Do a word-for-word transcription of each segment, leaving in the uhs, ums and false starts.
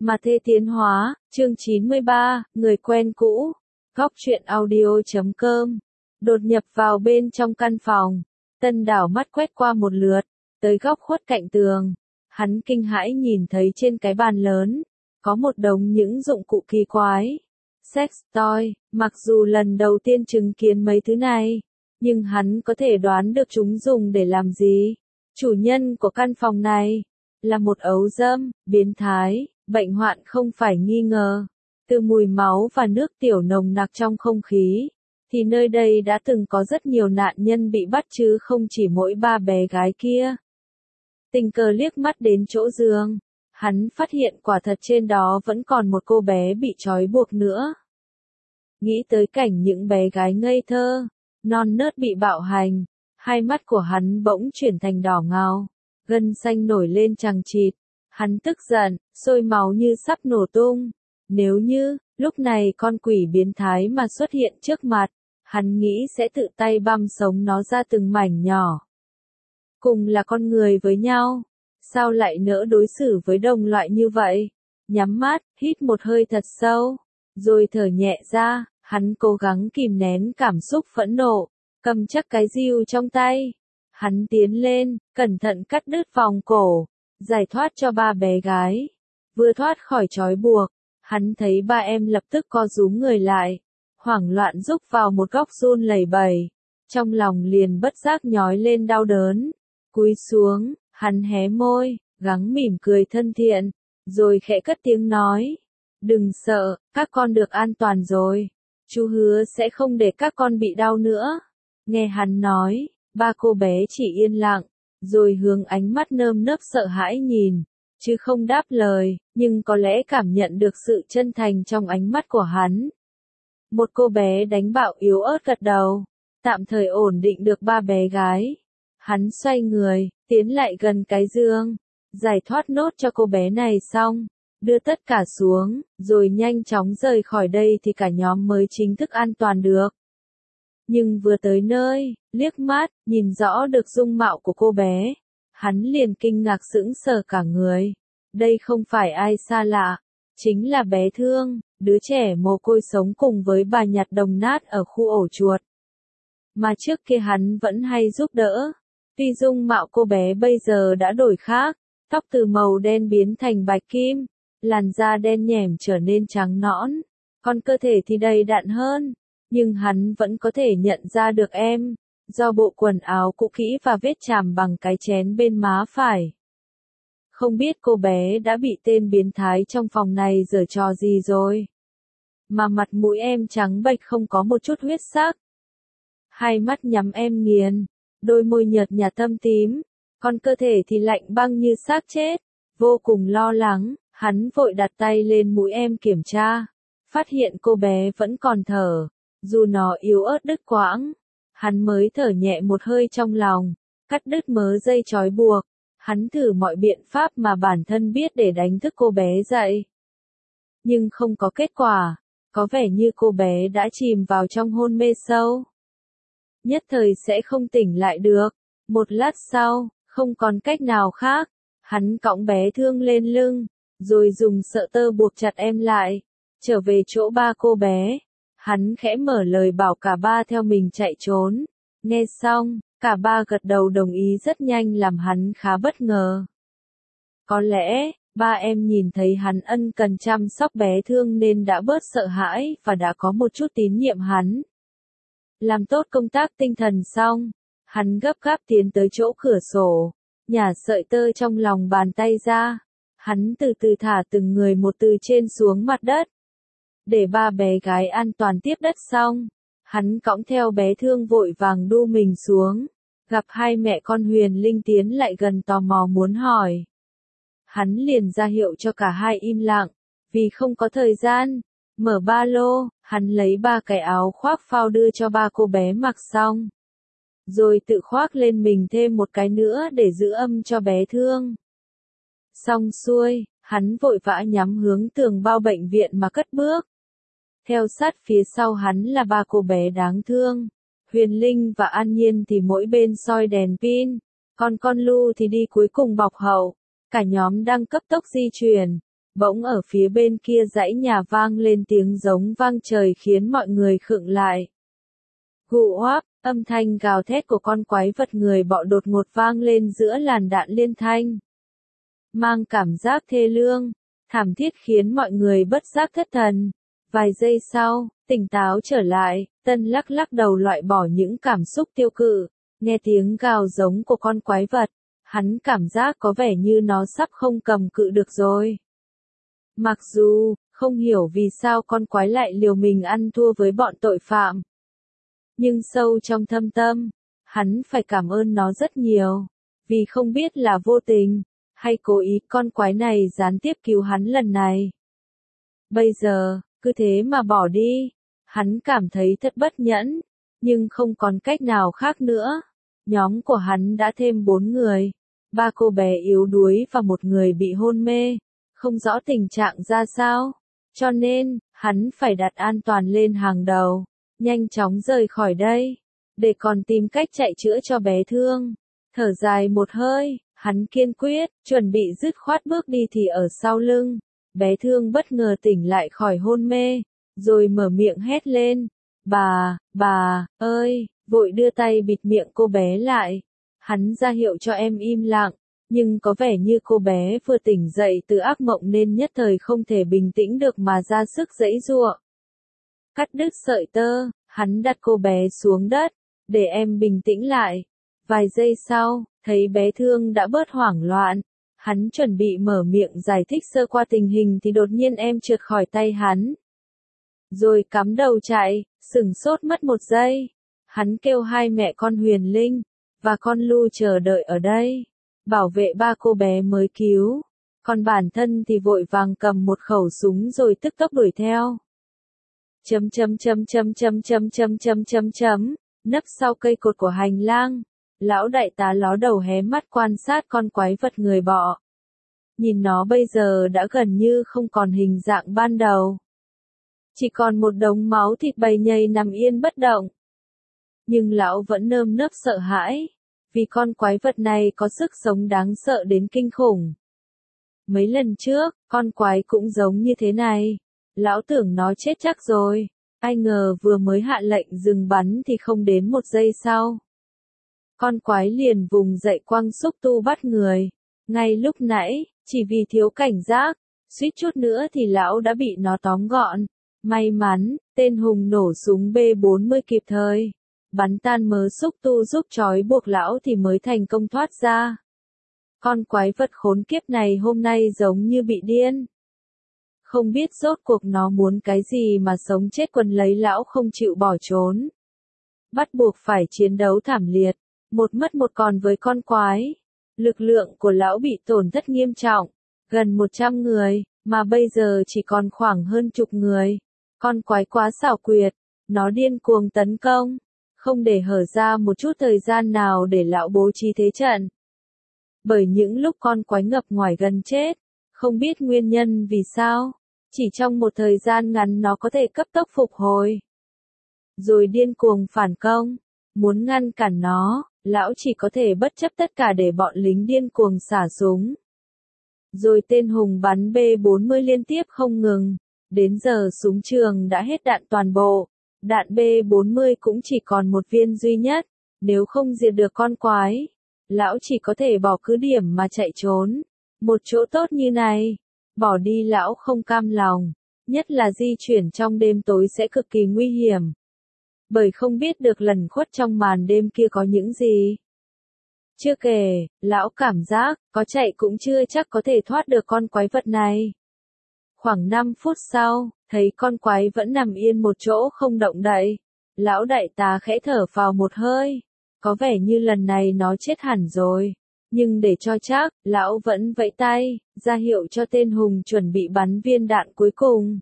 Mà Thê Tiến Hóa, chương chín mươi ba, người quen cũ. Góc truyện audio chấm com. Đột nhập vào bên trong căn phòng. Tân đảo mắt quét qua một lượt, tới góc khuất cạnh tường. Hắn kinh hãi nhìn thấy trên cái bàn lớn, có một đống những dụng cụ kỳ quái. Sex toy, mặc dù lần đầu tiên chứng kiến mấy thứ này, nhưng hắn có thể đoán được chúng dùng để làm gì. Chủ nhân của căn phòng này là một ấu dâm, biến thái, bệnh hoạn không phải nghi ngờ. Từ mùi máu và nước tiểu nồng nặc trong không khí, thì nơi đây đã từng có rất nhiều nạn nhân bị bắt chứ không chỉ mỗi ba bé gái kia. Tình cờ liếc mắt đến chỗ giường, hắn phát hiện quả thật trên đó vẫn còn một cô bé bị trói buộc nữa. Nghĩ tới cảnh những bé gái ngây thơ, non nớt bị bạo hành, hai mắt của hắn bỗng chuyển thành đỏ ngầu, gân xanh nổi lên chằng chịt. Hắn tức giận, sôi máu như sắp nổ tung. Nếu như, lúc này con quỷ biến thái mà xuất hiện trước mặt, hắn nghĩ sẽ tự tay băm sống nó ra từng mảnh nhỏ. Cùng là con người với nhau, sao lại nỡ đối xử với đồng loại như vậy? Nhắm mắt, hít một hơi thật sâu, rồi thở nhẹ ra, hắn cố gắng kìm nén cảm xúc phẫn nộ, cầm chắc cái rìu trong tay. Hắn tiến lên, cẩn thận cắt đứt vòng cổ, giải thoát cho ba bé gái. Vừa thoát khỏi trói buộc, hắn thấy ba em lập tức co rúm người lại, hoảng loạn rúc vào một góc run lẩy bẩy, trong lòng liền bất giác nhói lên đau đớn. Cúi xuống, hắn hé môi, gắng mỉm cười thân thiện, rồi khẽ cất tiếng nói: "Đừng sợ, các con được an toàn rồi. Chú hứa sẽ không để các con bị đau nữa." Nghe hắn nói, ba cô bé chỉ yên lặng, rồi hướng ánh mắt nơm nớp sợ hãi nhìn, chứ không đáp lời, nhưng có lẽ cảm nhận được sự chân thành trong ánh mắt của hắn. Một cô bé đánh bạo yếu ớt gật đầu, tạm thời ổn định được ba bé gái. Hắn xoay người, tiến lại gần cái giường, giải thoát nốt cho cô bé này xong, đưa tất cả xuống, rồi nhanh chóng rời khỏi đây thì cả nhóm mới chính thức an toàn được. Nhưng vừa tới nơi, liếc mắt, nhìn rõ được dung mạo của cô bé, hắn liền kinh ngạc sững sờ cả người. Đây không phải ai xa lạ, chính là bé Thương, đứa trẻ mồ côi sống cùng với bà nhặt đồng nát ở khu ổ chuột. Mà trước kia hắn vẫn hay giúp đỡ. Tuy dung mạo cô bé bây giờ đã đổi khác, tóc từ màu đen biến thành bạch kim, làn da đen nhẻm trở nên trắng nõn, còn cơ thể thì đầy đặn hơn. Nhưng hắn vẫn có thể nhận ra được em, do bộ quần áo cũ kỹ và vết chàm bằng cái chén bên má phải. Không biết cô bé đã bị tên biến thái trong phòng này giở trò gì rồi, mà mặt mũi em trắng bệch không có một chút huyết sắc. Hai mắt nhắm em nghiền, đôi môi nhợt nhạt thâm tím, còn cơ thể thì lạnh băng như xác chết. Vô cùng lo lắng, hắn vội đặt tay lên mũi em kiểm tra, phát hiện cô bé vẫn còn thở, dù nó yếu ớt đứt quãng. Hắn mới thở nhẹ một hơi trong lòng, cắt đứt mớ dây trói buộc. Hắn thử mọi biện pháp mà bản thân biết để đánh thức cô bé dậy. Nhưng không có kết quả, có vẻ như cô bé đã chìm vào trong hôn mê sâu. Nhất thời sẽ không tỉnh lại được. Một lát sau, không còn cách nào khác, hắn cõng bé Thương lên lưng, rồi dùng sợi tơ buộc chặt em lại. Trở về chỗ ba cô bé, hắn khẽ mở lời bảo cả ba theo mình chạy trốn. Nghe xong, cả ba gật đầu đồng ý rất nhanh làm hắn khá bất ngờ. Có lẽ, ba em nhìn thấy hắn ân cần chăm sóc bé Thương nên đã bớt sợ hãi và đã có một chút tín nhiệm hắn. Làm tốt công tác tinh thần xong, hắn gấp gáp tiến tới chỗ cửa sổ, nhả sợi tơ trong lòng bàn tay ra. Hắn từ từ thả từng người một từ trên xuống mặt đất. Để ba bé gái an toàn tiếp đất xong, hắn cõng theo bé Thương vội vàng đu mình xuống, gặp hai mẹ con Huyền Linh tiến lại gần tò mò muốn hỏi. Hắn liền ra hiệu cho cả hai im lặng, vì không có thời gian. Mở ba lô, hắn lấy ba cái áo khoác phao đưa cho ba cô bé mặc xong, rồi tự khoác lên mình thêm một cái nữa để giữ âm cho bé Thương. Xong xuôi, hắn vội vã nhắm hướng tường bao bệnh viện mà cất bước. Theo sát phía sau hắn là ba cô bé đáng thương. Huyền Linh và An Nhiên thì mỗi bên soi đèn pin, còn con Lu thì đi cuối cùng bọc hậu. Cả nhóm đang cấp tốc di chuyển, Bỗng ở phía bên kia dãy nhà vang lên tiếng giống vang trời khiến mọi người khựng lại. Gụ oáp, âm thanh gào thét của con quái vật người bọ đột ngột vang lên giữa làn đạn liên thanh. Mang cảm giác thê lương, thảm thiết khiến mọi người bất giác thất thần. Vài giây sau, tỉnh táo trở lại, Tân lắc lắc đầu loại bỏ những cảm xúc tiêu cự, nghe tiếng gào giống của con quái vật, hắn cảm giác có vẻ như nó sắp không cầm cự được rồi. Mặc dù, không hiểu vì sao con quái lại liều mình ăn thua với bọn tội phạm. Nhưng sâu trong thâm tâm, hắn phải cảm ơn nó rất nhiều, vì không biết là vô tình, hay cố ý con quái này gián tiếp cứu hắn lần này. Bây giờ, cứ thế mà bỏ đi, hắn cảm thấy thật bất nhẫn, nhưng không còn cách nào khác nữa. Nhóm của hắn đã thêm bốn người, ba cô bé yếu đuối và một người bị hôn mê, không rõ tình trạng ra sao, cho nên, hắn phải đặt an toàn lên hàng đầu, nhanh chóng rời khỏi đây, để còn tìm cách chạy chữa cho bé thương. Thở dài một hơi, hắn kiên quyết, chuẩn bị dứt khoát bước đi thì ở sau lưng, bé thương bất ngờ tỉnh lại khỏi hôn mê, rồi mở miệng hét lên, bà, bà, ơi, vội đưa tay bịt miệng cô bé lại. Hắn ra hiệu cho em im lặng, nhưng có vẻ như cô bé vừa tỉnh dậy từ ác mộng nên nhất thời không thể bình tĩnh được mà ra sức giãy giụa. Cắt đứt sợi tơ, hắn đặt cô bé xuống đất, để em bình tĩnh lại. Vài giây sau, thấy bé thương đã bớt hoảng loạn, hắn chuẩn bị mở miệng giải thích sơ qua tình hình thì đột nhiên em trượt khỏi tay hắn. Rồi cắm đầu chạy, sửng sốt mất một giây. Hắn kêu hai mẹ con Huyền Linh và con Lu chờ đợi ở đây, bảo vệ ba cô bé mới cứu. Còn bản thân thì vội vàng cầm một khẩu súng rồi tức tốc đuổi theo. Chấm chấm chấm chấm chấm chấm chấm chấm chấm chấm, nấp sau cây cột của hành lang, lão đại tá ló đầu hé mắt quan sát con quái vật người bọ. Nhìn nó bây giờ đã gần như không còn hình dạng ban đầu. Chỉ còn một đống máu thịt bầy nhầy nằm yên bất động. Nhưng lão vẫn nơm nớp sợ hãi, vì con quái vật này có sức sống đáng sợ đến kinh khủng. Mấy lần trước, con quái cũng giống như thế này. Lão tưởng nó chết chắc rồi, ai ngờ vừa mới hạ lệnh dừng bắn thì không đến một giây sau. Con quái liền vùng dậy quăng xúc tu bắt người. Ngay lúc nãy, chỉ vì thiếu cảnh giác, suýt chút nữa thì lão đã bị nó tóm gọn. May mắn, tên hùng nổ súng B bốn mươi kịp thời. Bắn tan mớ xúc tu giúp trói buộc lão thì mới thành công thoát ra. Con quái vật khốn kiếp này hôm nay giống như bị điên. Không biết rốt cuộc nó muốn cái gì mà sống chết quần lấy lão không chịu bỏ trốn. Bắt buộc phải chiến đấu thảm liệt, một mất một còn với con quái. Lực lượng của lão bị tổn thất nghiêm trọng, gần một trăm người, mà bây giờ chỉ còn khoảng hơn chục người. Con quái quá xảo quyệt, nó điên cuồng tấn công, không để hở ra một chút thời gian nào để lão bố trí thế trận. Bởi những lúc con quái ngập ngoài gần chết, không biết nguyên nhân vì sao, chỉ trong một thời gian ngắn nó có thể cấp tốc phục hồi. Rồi điên cuồng phản công, muốn ngăn cản nó, lão chỉ có thể bất chấp tất cả để bọn lính điên cuồng xả súng. Rồi tên hùng bắn B bốn mươi liên tiếp không ngừng, đến giờ súng trường đã hết đạn toàn bộ, đạn B bốn mươi cũng chỉ còn một viên duy nhất, nếu không diệt được con quái, lão chỉ có thể bỏ cứ điểm mà chạy trốn. Một chỗ tốt như này, bỏ đi lão không cam lòng, nhất là di chuyển trong đêm tối sẽ cực kỳ nguy hiểm. Bởi không biết được lẩn khuất trong màn đêm kia có những gì. Chưa kể, lão cảm giác, có chạy cũng chưa chắc có thể thoát được con quái vật này. Khoảng năm phút sau, thấy con quái vẫn nằm yên một chỗ không động đậy. Lão đại tá khẽ thở phào một hơi. Có vẻ như lần này nó chết hẳn rồi. Nhưng để cho chắc, lão vẫn vẫy tay, ra hiệu cho tên hùng chuẩn bị bắn viên đạn cuối cùng.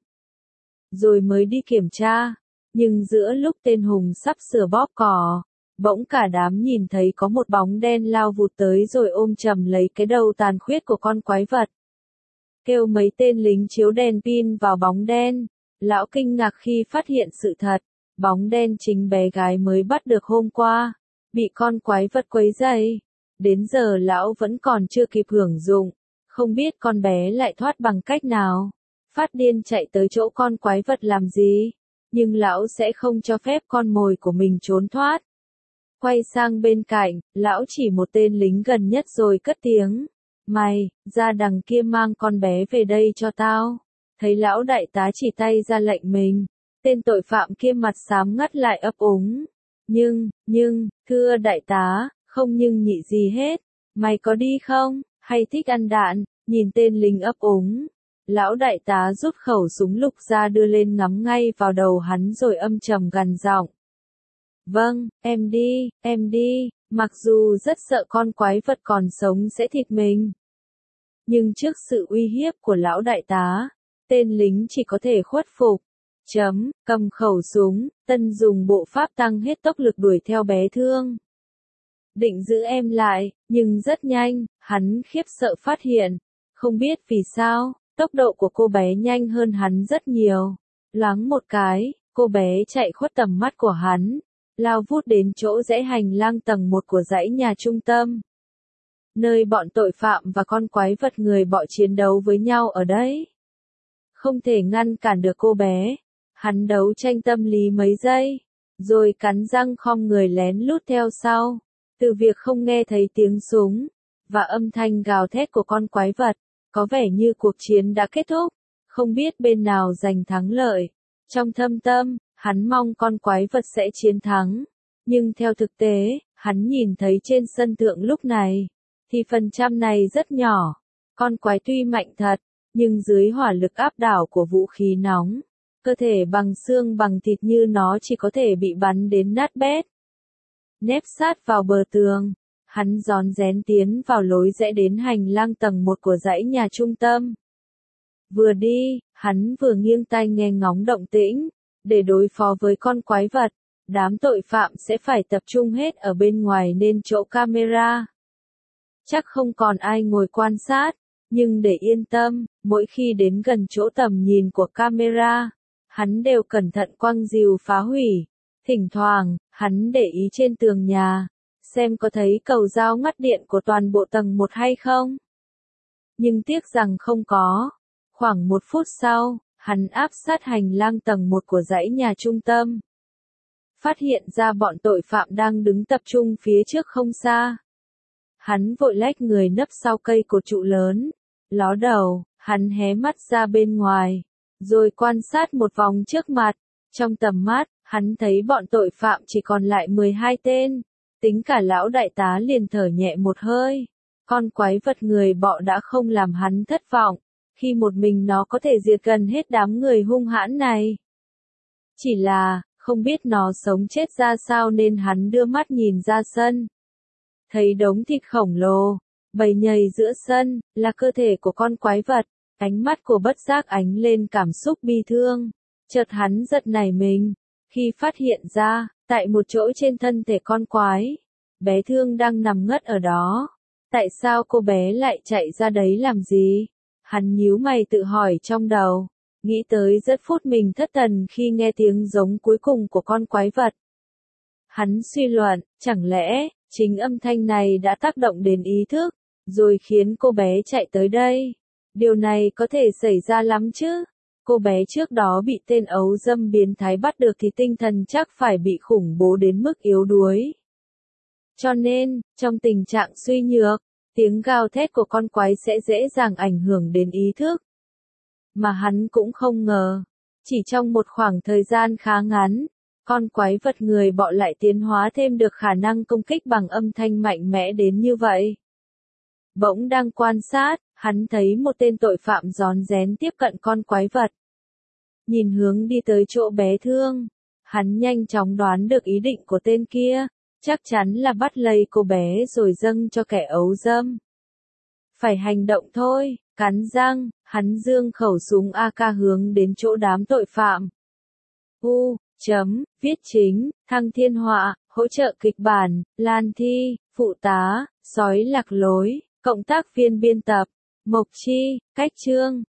Rồi mới đi kiểm tra. Nhưng giữa lúc tên hùng sắp sửa bóp cò, bỗng cả đám nhìn thấy có một bóng đen lao vụt tới rồi ôm chầm lấy cái đầu tàn khuyết của con quái vật. Kêu mấy tên lính chiếu đèn pin vào bóng đen. Lão kinh ngạc khi phát hiện sự thật, bóng đen chính bé gái mới bắt được hôm qua, bị con quái vật quấy rầy. Đến giờ lão vẫn còn chưa kịp hưởng dụng, Không biết con bé lại thoát bằng cách nào. Phát điên chạy tới chỗ con quái vật làm gì, nhưng lão sẽ không cho phép con mồi của mình trốn thoát. Quay sang bên cạnh, lão chỉ một tên lính gần nhất rồi cất tiếng. Mày, ra đằng kia mang con bé về đây cho tao. Thấy lão đại tá chỉ tay ra lệnh mình. Tên tội phạm kia mặt xám ngắt lại ấp úng. Nhưng, nhưng, thưa đại tá, không nhưng nhị gì hết. Mày có đi không, hay thích ăn đạn, nhìn tên lính ấp úng. Lão đại tá rút khẩu súng lục ra đưa lên ngắm ngay vào đầu hắn rồi âm trầm gằn giọng. Vâng, em đi, em đi, mặc dù rất sợ con quái vật còn sống sẽ thịt mình. Nhưng trước sự uy hiếp của lão đại tá, tên lính chỉ có thể khuất phục. Chấm, cầm khẩu súng, Tân dùng bộ pháp tăng hết tốc lực đuổi theo bé Thương. Định giữ em lại, nhưng rất nhanh, hắn khiếp sợ phát hiện. Không biết vì sao, tốc độ của cô bé nhanh hơn hắn rất nhiều. Loáng một cái, cô bé chạy khuất tầm mắt của hắn, lao vút đến chỗ rẽ hành lang tầng một của dãy nhà trung tâm. Nơi bọn tội phạm và con quái vật người bọ chiến đấu với nhau ở đấy. Không thể ngăn cản được cô bé. Hắn đấu tranh tâm lý mấy giây, rồi cắn răng khom người lén lút theo sau. Từ việc không nghe thấy tiếng súng, và âm thanh gào thét của con quái vật, có vẻ như cuộc chiến đã kết thúc, không biết bên nào giành thắng lợi. Trong thâm tâm, hắn mong con quái vật sẽ chiến thắng. Nhưng theo thực tế, hắn nhìn thấy trên sân thượng lúc này, thì phần trăm này rất nhỏ. Con quái tuy mạnh thật, nhưng dưới hỏa lực áp đảo của vũ khí nóng, cơ thể bằng xương bằng thịt như nó chỉ có thể bị bắn đến nát bét. Nép sát vào bờ tường, hắn rón rén tiến vào lối rẽ đến hành lang tầng một của dãy nhà trung tâm. Vừa đi, hắn vừa nghiêng tai nghe ngóng động tĩnh, để đối phó với con quái vật, đám tội phạm sẽ phải tập trung hết ở bên ngoài nên chỗ camera. Chắc không còn ai ngồi quan sát, nhưng để yên tâm, mỗi khi đến gần chỗ tầm nhìn của camera, hắn đều cẩn thận quăng rìu phá hủy. Thỉnh thoảng, hắn để ý trên tường nhà, xem có thấy cầu dao ngắt điện của toàn bộ tầng một hay không. Nhưng tiếc rằng không có. Khoảng một phút sau, hắn áp sát hành lang tầng một của dãy nhà trung tâm. Phát hiện ra bọn tội phạm đang đứng tập trung phía trước không xa. Hắn vội lách người nấp sau cây cột trụ lớn. Ló đầu, hắn hé mắt ra bên ngoài, rồi quan sát một vòng trước mặt. Trong tầm mắt, hắn thấy bọn tội phạm chỉ còn lại mười hai tên. Tính cả lão đại tá liền thở nhẹ một hơi. Con quái vật người bọ đã không làm hắn thất vọng, khi một mình nó có thể diệt gần hết đám người hung hãn này. Chỉ là, không biết nó sống chết ra sao nên hắn đưa mắt nhìn ra sân. Thấy đống thịt khổng lồ, bầy nhầy giữa sân, là cơ thể của con quái vật. Ánh mắt của bất giác ánh lên cảm xúc bi thương. Chợt hắn giật nảy mình, khi phát hiện ra, tại một chỗ trên thân thể con quái, bé Thương đang nằm ngất ở đó. Tại sao cô bé lại chạy ra đấy làm gì? Hắn nhíu mày tự hỏi trong đầu, nghĩ tới rất phút mình thất thần khi nghe tiếng giống cuối cùng của con quái vật. Hắn suy luận, chẳng lẽ, chính âm thanh này đã tác động đến ý thức, rồi khiến cô bé chạy tới đây? Điều này có thể xảy ra lắm chứ? Cô bé trước đó bị tên ấu dâm biến thái bắt được thì tinh thần chắc phải bị khủng bố đến mức yếu đuối. Cho nên, trong tình trạng suy nhược, tiếng gào thét của con quái sẽ dễ dàng ảnh hưởng đến ý thức. Mà hắn cũng không ngờ, chỉ trong một khoảng thời gian khá ngắn, con quái vật người bọ lại tiến hóa thêm được khả năng công kích bằng âm thanh mạnh mẽ đến như vậy. Bỗng đang quan sát, hắn thấy một tên tội phạm rón rén tiếp cận con quái vật. Nhìn hướng đi tới chỗ bé Thương, hắn nhanh chóng đoán được ý định của tên kia, chắc chắn là bắt lấy cô bé rồi dâng cho kẻ ấu dâm. Phải hành động thôi, cắn răng, hắn giương khẩu súng a ca hướng đến chỗ đám tội phạm. U, chấm, viết chính, Thăng Thiên Họa, hỗ trợ kịch bản, Lan Thi, phụ tá, sói lạc lối, cộng tác viên biên tập, Mộc Chi, cách chương.